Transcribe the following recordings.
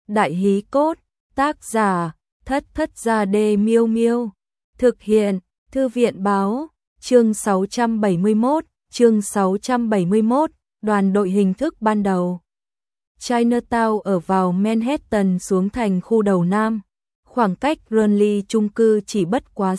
Đại hí cốt, tác giả, Thất Thất Gia Đê Miêu Miêu. Thực hiện, Thư viện báo, chương 671, đoàn đội hình thức ban đầu. Chinatown ở vào Manhattan xuống thành khu đầu Nam. Khoảng cách Raleigh chung cư chỉ bất quá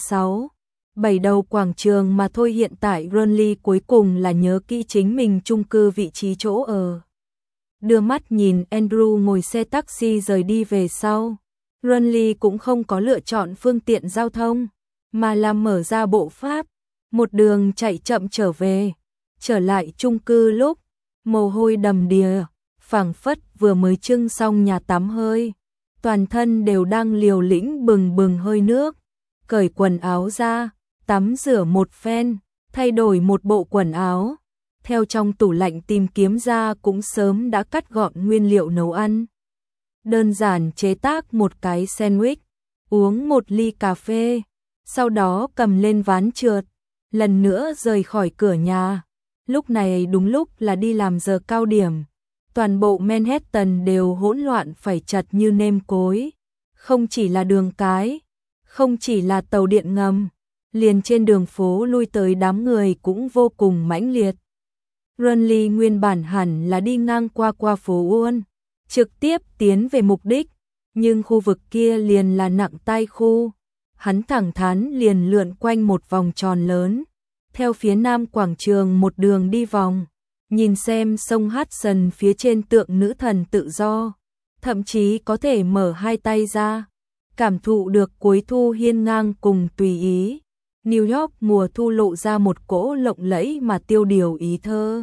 6-7 đầu quảng trường mà thôi. Hiện tại Raleigh cuối cùng là nhớ kỹ chính mình chung cư vị trí chỗ ở. Đưa mắt nhìn Andrew ngồi xe taxi rời đi về sau. Raleigh cũng không có lựa chọn phương tiện giao thông, mà là mở ra bộ pháp, một đường chạy chậm trở về. Trở lại chung cư lúc, mồ hôi đầm đìa, phảng phất vừa mới trưng xong nhà tắm hơi. Toàn thân đều đang liều lĩnh bừng bừng hơi nước. Cởi quần áo ra, tắm rửa một phen, thay đổi một bộ quần áo. Theo trong tủ lạnh tìm kiếm ra cũng sớm đã cắt gọn nguyên liệu nấu ăn. Đơn giản chế tác một cái sandwich, uống một ly cà phê, sau đó cầm lên ván trượt, lần nữa rời khỏi cửa nhà. Lúc này đúng lúc là đi làm giờ cao điểm. Toàn bộ Manhattan đều hỗn loạn phải chật như nêm cối. Không chỉ là đường cái, không chỉ là tàu điện ngầm, liền trên đường phố lui tới đám người cũng vô cùng mãnh liệt. Raleigh nguyên bản hẳn là đi ngang qua phố Wall, trực tiếp tiến về mục đích, nhưng khu vực kia liền là nặng tai khu. Hắn thẳng thắn liền lượn quanh một vòng tròn lớn, theo phía nam quảng trường một đường đi vòng, nhìn xem sông Hudson phía trên tượng nữ thần tự do, thậm chí có thể mở hai tay ra, cảm thụ được cuối thu hiên ngang cùng tùy ý. New York mùa thu lộ ra một cỗ lộng lẫy mà tiêu điều ý thơ.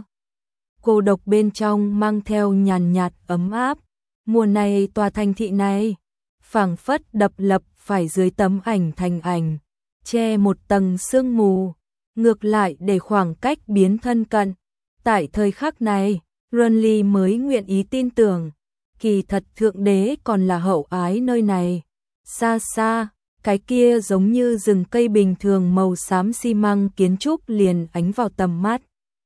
Cô độc bên trong mang theo nhàn nhạt ấm áp. Mùa này tòa thành thị này, phảng phất đập lập phải dưới tấm ảnh thành ảnh, che một tầng sương mù, ngược lại để khoảng cách biến thân cận. Tại thời khắc này, Raleigh mới nguyện ý tin tưởng, kỳ thật thượng đế còn là hậu ái nơi này. Xa xa, cái kia giống như rừng cây bình thường màu xám xi măng kiến trúc liền ánh vào tầm mắt.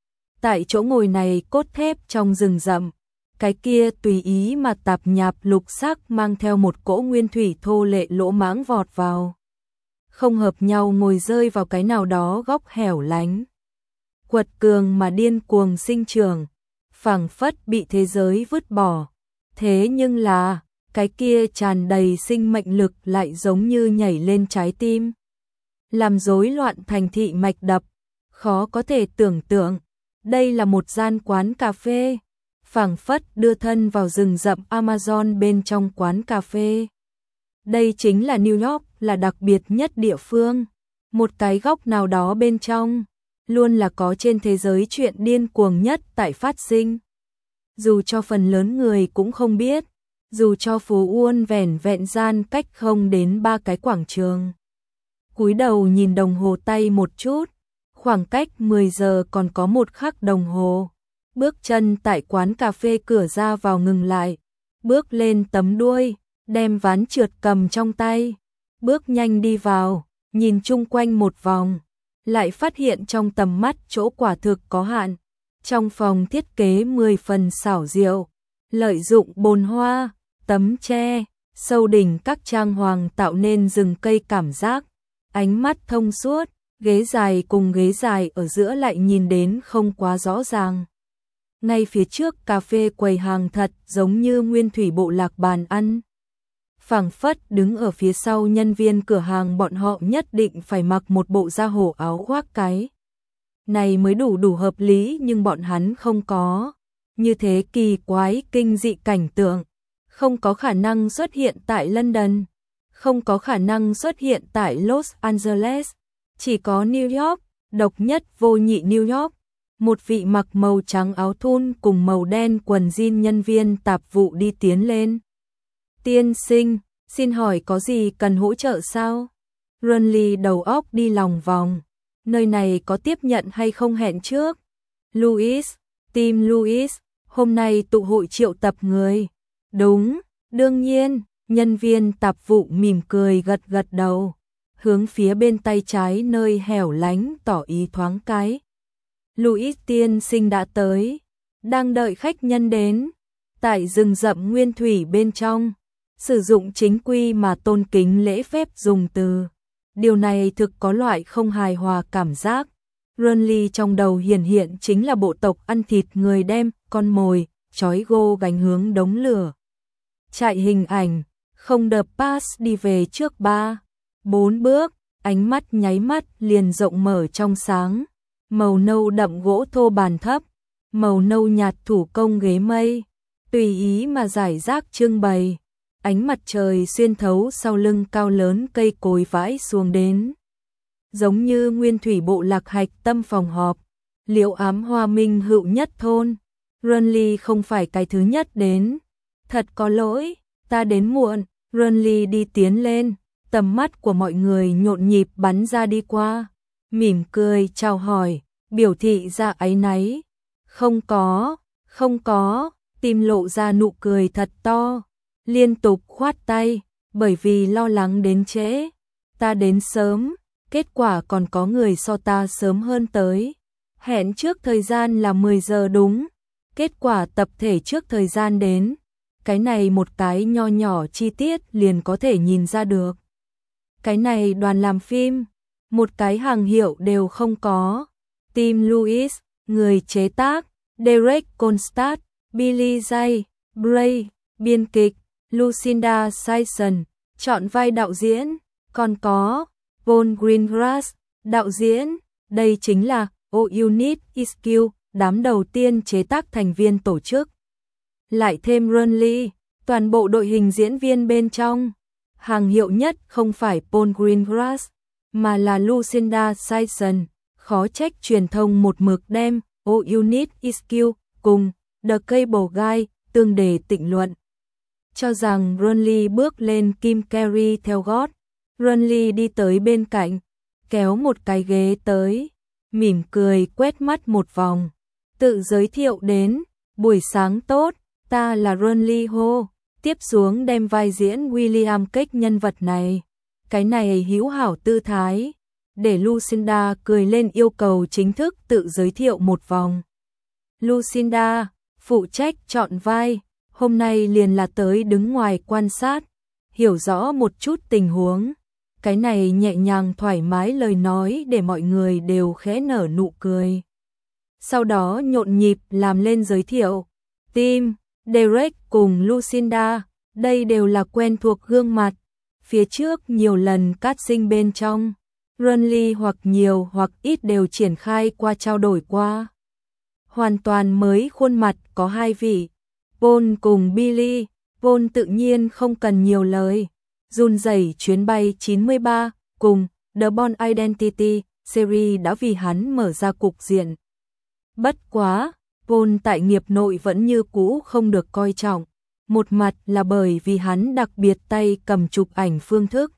Tại chỗ ngồi này cốt thép trong rừng rậm, cái kia tùy ý mà tạp nhạp lục sắc mang theo một cỗ nguyên thủy thô lệ lỗ mãng vọt vào. Không hợp nhau ngồi rơi vào cái nào đó góc hẻo lánh. Quật cường mà điên cuồng sinh trưởng, phảng phất bị thế giới vứt bỏ. Thế nhưng là, cái kia tràn đầy sinh mệnh lực lại giống như nhảy lên trái tim, làm rối loạn thành thị mạch đập. Khó có thể tưởng tượng, đây là một gian quán cà phê, phảng phất đưa thân vào rừng rậm Amazon bên trong quán cà phê. Đây chính là New York, là đặc biệt nhất địa phương. Một cái góc nào đó bên trong, luôn là có trên thế giới chuyện điên cuồng nhất tại phát sinh. Dù cho phần lớn người cũng không biết, dù cho phố Wall vẻn vẹn gian cách không đến 3 cái quảng trường. Cúi đầu nhìn đồng hồ tay một chút, khoảng cách 10 giờ còn có 1 khắc đồng hồ. Bước chân tại quán cà phê cửa ra vào ngừng lại, bước lên tấm đuôi, đem ván trượt cầm trong tay, bước nhanh đi vào, nhìn chung quanh một vòng, lại phát hiện trong tầm mắt chỗ quả thực có hạn. Trong phòng thiết kế 10 phần xảo diệu, lợi dụng bồn hoa, tấm tre, sâu đỉnh các trang hoàng tạo nên rừng cây cảm giác, ánh mắt thông suốt, ghế dài cùng ghế dài ở giữa lại nhìn đến không quá rõ ràng. Ngay phía trước cà phê quầy hàng thật giống như nguyên thủy bộ lạc bàn ăn. Phảng phất đứng ở phía sau nhân viên cửa hàng, bọn họ nhất định phải mặc một bộ da hổ áo khoác cái này mới đủ hợp lý, nhưng bọn hắn không có. Như thế kỳ quái kinh dị cảnh tượng, không có khả năng xuất hiện tại London, không có khả năng xuất hiện tại Los Angeles, chỉ có New York, độc nhất vô nhị New York. Một vị mặc màu trắng áo thun cùng màu đen quần jean nhân viên tạp vụ đi tiến lên. Tiên sinh, xin hỏi có gì cần hỗ trợ sao? Raleigh đầu óc đi lòng vòng. Nơi này có tiếp nhận hay không hẹn trước? Louis, team Louis, hôm nay tụ hội triệu tập người. Đúng, đương nhiên, nhân viên tạp vụ mỉm cười gật gật đầu, hướng phía bên tay trái nơi hẻo lánh tỏ ý thoáng cái. Louis tiên sinh đã tới, đang đợi khách nhân đến. Tại rừng rậm nguyên thủy bên trong, sử dụng chính quy mà tôn kính lễ phép dùng từ. Điều này thực có loại không hài hòa cảm giác. Renly trong đầu hiện chính là bộ tộc ăn thịt người đem con mồi, trói gô gánh hướng đống lửa. Chạy hình ảnh, không đập pass đi về trước 3-4 bước, ánh mắt nháy mắt liền rộng mở trong sáng. Màu nâu đậm gỗ thô bàn thấp, màu nâu nhạt thủ công ghế mây, tùy ý mà rải rác trưng bày. Ánh mặt trời xuyên thấu sau lưng cao lớn cây cối vãi xuống đến. Giống như nguyên thủy bộ lạc hạch tâm phòng họp, Liễu Ám Hoa minh hữu nhất thôn. Renly không phải cái thứ nhất đến. Thật có lỗi, ta đến muộn. Renly đi tiến lên, tầm mắt của mọi người nhộn nhịp bắn ra đi qua. Mỉm cười chào hỏi, biểu thị ra áy náy. Không có, tim lộ ra nụ cười thật to. Liên tục khoát tay, bởi vì lo lắng đến trễ. Ta đến sớm, kết quả còn có người so ta sớm hơn tới. Hẹn trước thời gian là 10 giờ đúng, kết quả tập thể trước thời gian đến. Cái này một cái nho nhỏ chi tiết liền có thể nhìn ra được. Cái này đoàn làm phim, một cái hàng hiệu đều không có. Tim Louis, người chế tác, Derek Kolstad, Billy J. Bray, biên kịch, Lucinda Simpson, chọn vai đạo diễn, còn có Paul Greengrass, đạo diễn. Đây chính là All You Need Is Skill, đám đầu tiên chế tác thành viên tổ chức. Lại thêm Renly, toàn bộ đội hình diễn viên bên trong. Hàng hiệu nhất không phải Paul Greengrass, mà là Lucinda Simpson. Khó trách truyền thông một mực đem All You Need Is Skill cùng The Cable Guy tương đề tịnh luận. Cho rằng Renly bước lên Kim Carrey theo gót. Renly đi tới bên cạnh, kéo một cái ghế tới, mỉm cười quét mắt một vòng. Tự giới thiệu đến, buổi sáng tốt, ta là Renly Ho. Tiếp xuống đem vai diễn William Cage nhân vật này. Cái này hữu hảo tư thái, để Lucinda cười lên yêu cầu chính thức tự giới thiệu một vòng. Lucinda, phụ trách chọn vai, hôm nay liền là tới đứng ngoài quan sát, hiểu rõ một chút tình huống. Cái này nhẹ nhàng thoải mái lời nói để mọi người đều khẽ nở nụ cười. Sau đó nhộn nhịp làm lên giới thiệu. Tim, Derek cùng Lucinda, đây đều là quen thuộc gương mặt. Phía trước nhiều lần casting bên trong, Renly hoặc nhiều hoặc ít đều triển khai qua trao đổi qua. Hoàn toàn mới khuôn mặt có hai vị, Paul cùng Billy. Paul tự nhiên không cần nhiều lời, run rẩy chuyến bay 93 cùng The Bourne Identity series đã vì hắn mở ra cục diện. Bất quá, Paul tại nghiệp nội vẫn như cũ không được coi trọng, một mặt là bởi vì hắn đặc biệt tay cầm chụp ảnh phương thức,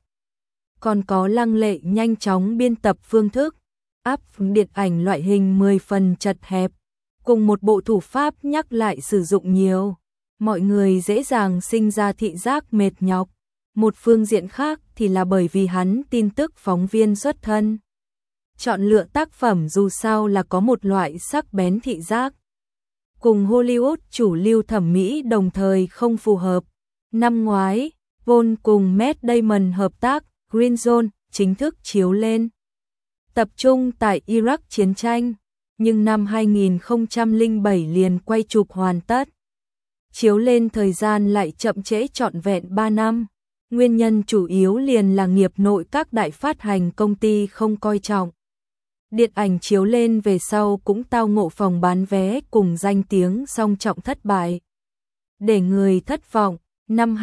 còn có lăng lệ nhanh chóng biên tập phương thức, áp điện ảnh loại hình 10 phần chật hẹp, cùng một bộ thủ pháp nhắc lại sử dụng nhiều, mọi người dễ dàng sinh ra thị giác mệt nhọc. Một phương diện khác thì là bởi vì hắn tin tức phóng viên xuất thân. Chọn lựa tác phẩm dù sao là có một loại sắc bén thị giác. Cùng Hollywood chủ lưu thẩm mỹ đồng thời không phù hợp. Năm ngoái, Paul cùng Matt Damon hợp tác, Green Zone chính thức chiếu lên. Tập trung tại Iraq chiến tranh, nhưng năm 2007 liền quay chụp hoàn tất. Chiếu lên thời gian lại chậm trễ trọn vẹn 3 năm. Nguyên nhân chủ yếu liền là nghiệp nội các đại phát hành công ty không coi trọng. Điện ảnh chiếu lên về sau cũng tao ngộ phòng bán vé cùng danh tiếng song trọng thất bại. Để người thất vọng, năm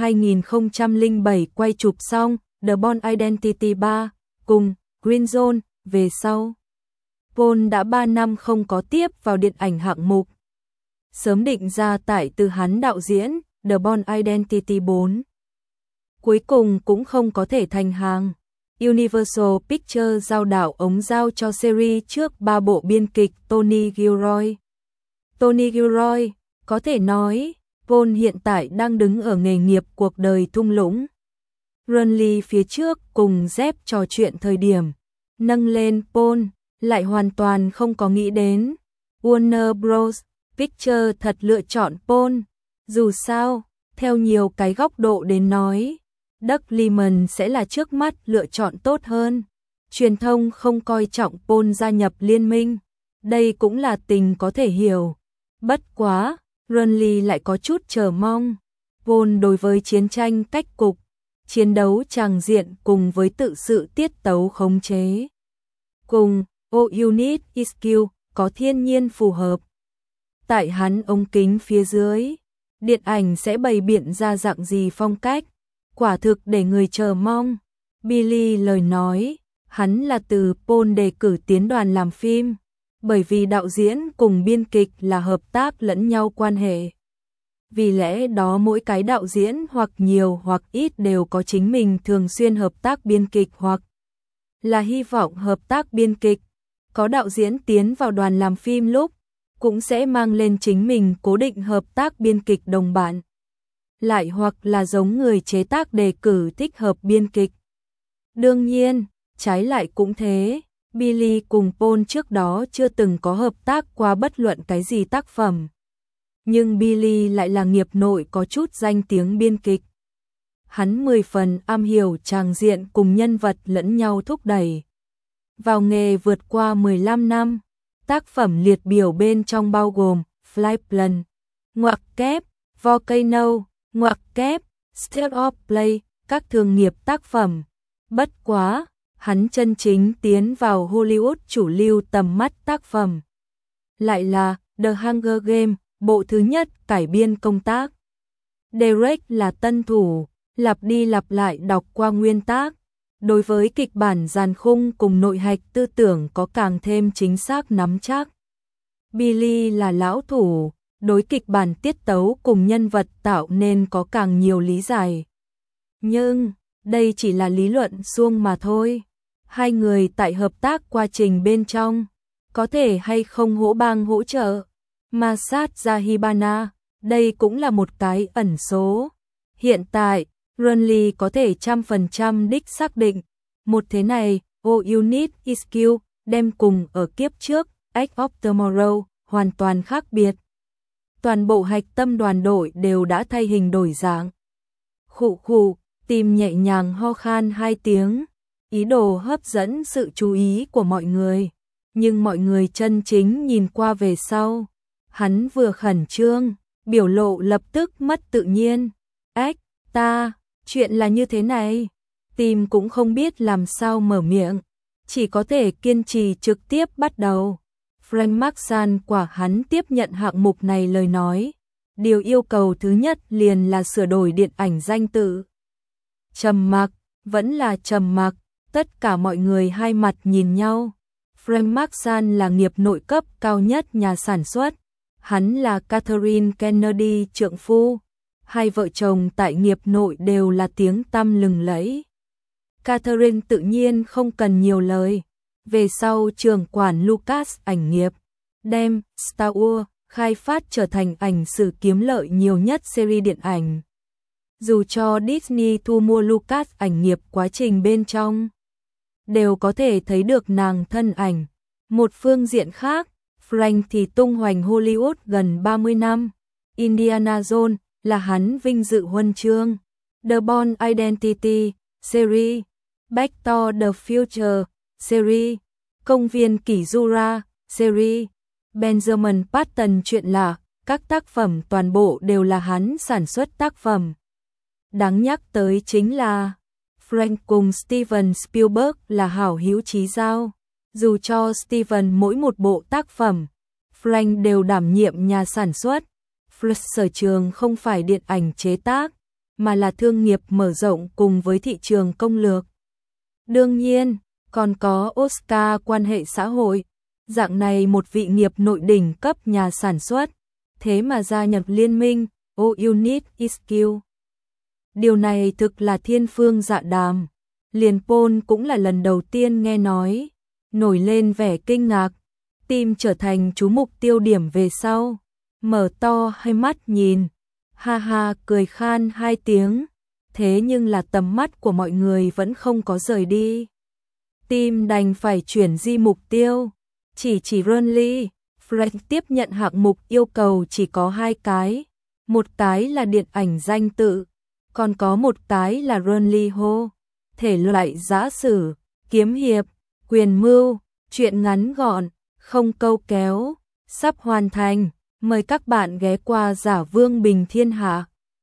2007 quay chụp xong The Bourne Identity 3 cùng Green Zone về sau. Paul đã 3 năm không có tiếp vào điện ảnh hạng mục. Sớm định ra tải từ hắn đạo diễn The Bourne Identity 4. Cuối cùng cũng không có thể thành hàng. Universal Pictures giao đảo ống giao cho series trước 3 bộ biên kịch Tony Gilroy. Tony Gilroy, có thể nói, Paul hiện tại đang đứng ở nghề nghiệp cuộc đời thung lũng. Renly phía trước cùng Jeff trò chuyện thời điểm, nâng lên Paul, lại hoàn toàn không có nghĩ đến. Warner Bros. Pictures thật lựa chọn Paul. Dù sao, Theo nhiều cái góc độ đến nói, Doug Liman sẽ là trước mắt lựa chọn tốt hơn. Truyền thông không coi trọng Paul gia nhập liên minh, đây cũng là tình có thể hiểu. Bất quá, Burnley lại có chút chờ mong. Paul đối với chiến tranh cách cục, chiến đấu tràng diện cùng với tự sự tiết tấu khống chế. Cùng All You Need Is Skill có thiên nhiên phù hợp. Tại hắn ống kính phía dưới, điện ảnh sẽ bày biện ra dạng gì phong cách, quả thực để người chờ mong. Billy lời nói, hắn là từ Paul đề cử tiến đoàn làm phim, bởi vì đạo diễn cùng biên kịch là hợp tác lẫn nhau quan hệ. Vì lẽ đó mỗi cái đạo diễn hoặc nhiều hoặc ít đều có chính mình thường xuyên hợp tác biên kịch hoặc là hy vọng hợp tác biên kịch. Có đạo diễn tiến vào đoàn làm phim lúc cũng sẽ mang lên chính mình cố định hợp tác biên kịch đồng bạn. Lại hoặc là giống người chế tác đề cử thích hợp biên kịch. Đương nhiên, trái lại cũng thế, Billy cùng Paul trước đó chưa từng có hợp tác qua bất luận cái gì tác phẩm. Nhưng Billy lại là nghiệp nội có chút danh tiếng biên kịch. Hắn 10 phần am hiểu tràng diện cùng nhân vật lẫn nhau thúc đẩy. Vào nghề vượt qua 15 năm, tác phẩm liệt biểu bên trong bao gồm Flyplan, ngoặc kép, Volcano, ngoặc kép, State of Play, các thương nghiệp tác phẩm. Bất quá, hắn chân chính tiến vào Hollywood chủ lưu tầm mắt tác phẩm. Lại là The Hunger Games, bộ thứ nhất cải biên công tác. Derek là tân thủ, lặp đi lặp lại đọc qua nguyên tác. Đối với kịch bản dàn khung cùng nội hạch tư tưởng có càng thêm chính xác nắm chắc. Billy là lão thủ, đối kịch bản tiết tấu cùng nhân vật tạo nên có càng nhiều lý giải. Nhưng, đây chỉ là lý luận suông mà thôi. Hai người tại hợp tác quá trình bên trong, có thể hay không hỗ bang hỗ trợ. Masad Zahibana, đây cũng là một cái ẩn số. Hiện tại, Burnley có thể 100% đích xác định, một thế này, All You Need Is Skill, đem cùng ở kiếp trước, Edge of Tomorrow, hoàn toàn khác biệt. Toàn bộ hạch tâm đoàn đội đều đã thay hình đổi dạng. Khụ khụ, tim nhẹ nhàng ho khan 2 tiếng, ý đồ hấp dẫn sự chú ý của mọi người. Nhưng mọi người chân chính nhìn qua về sau. Hắn vừa khẩn trương, biểu lộ lập tức mất tự nhiên. Ta, chuyện là như thế này. Tim cũng không biết làm sao mở miệng, chỉ có thể kiên trì trực tiếp bắt đầu. Frank Marshall quả hắn tiếp nhận hạng mục này lời nói. Điều yêu cầu thứ nhất liền là sửa đổi điện ảnh danh tự. Trầm mặc, vẫn là trầm mặc, tất cả mọi người hai mặt nhìn nhau. Frank Marshall là nghiệp nội cấp cao nhất nhà sản xuất. Hắn là Catherine Kennedy trượng phu. Hai vợ chồng tại nghiệp nội đều là tiếng tăm lừng lẫy. Catherine tự nhiên không cần nhiều lời. Về sau trưởng quản Lucas ảnh nghiệp, đem Star Wars khai phát trở thành ảnh sử kiếm lợi nhiều nhất series điện ảnh. Dù cho Disney thu mua Lucas ảnh nghiệp quá trình bên trong, đều có thể thấy được nàng thân ảnh. Một phương diện khác, Frank thì tung hoành Hollywood gần 30 năm. Indiana Jones là hắn vinh dự huân chương. The Bourne Identity series, Back to the Future series, Công viên kỷ Jura series, Benjamin Button chuyện là các tác phẩm toàn bộ đều là hắn sản xuất tác phẩm. Đáng nhắc tới chính là Frank cùng Steven Spielberg là hảo hữu chí giao. Dù cho Steven mỗi một bộ tác phẩm, Frank đều đảm nhiệm nhà sản xuất. Frank sở trường không phải điện ảnh chế tác, mà là thương nghiệp mở rộng cùng với thị trường công lược. Đương nhiên, còn có Oscar quan hệ xã hội. Dạng này một vị nghiệp nội đỉnh cấp nhà sản xuất, thế mà gia nhập liên minh, All You Need Is Skill. Điều này thực là thiên phương dạ đàm. Liền Paul cũng là lần đầu tiên nghe nói, nổi lên vẻ kinh ngạc, tim trở thành chú mục tiêu điểm về sau, mở to hai mắt nhìn, ha ha cười khan 2 tiếng, thế nhưng là tầm mắt của mọi người vẫn không có rời đi. Tim đành phải chuyển di mục tiêu, chỉ Burnley, Frank tiếp nhận hạng mục yêu cầu chỉ có 2 cái. Một cái là điện ảnh danh tự, còn có một cái là Runly Ho, thể loại giã sử, kiếm hiệp, quyền mưu, truyện ngắn gọn, không câu kéo, sắp hoàn thành. Mời các bạn ghé qua Giả Vương Bình Thiên Hạ.